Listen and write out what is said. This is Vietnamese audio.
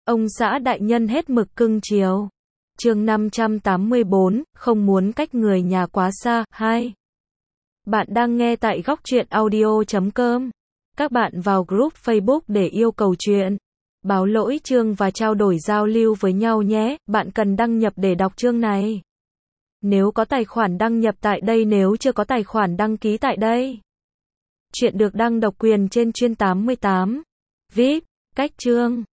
Ông xã đại nhân hết mực cưng chiều. Chương 584, không muốn cách người nhà quá xa. 2. Bạn đang nghe tại góc truyện audio.com. Các bạn vào group Facebook để yêu cầu chuyện, báo lỗi chương và trao đổi giao lưu với nhau nhé. Bạn cần đăng nhập để đọc chương này. Nếu có tài khoản đăng nhập tại đây, nếu chưa có tài khoản đăng ký tại đây. Chuyện được đăng độc quyền trên chuyên 88. VIP, cách chương.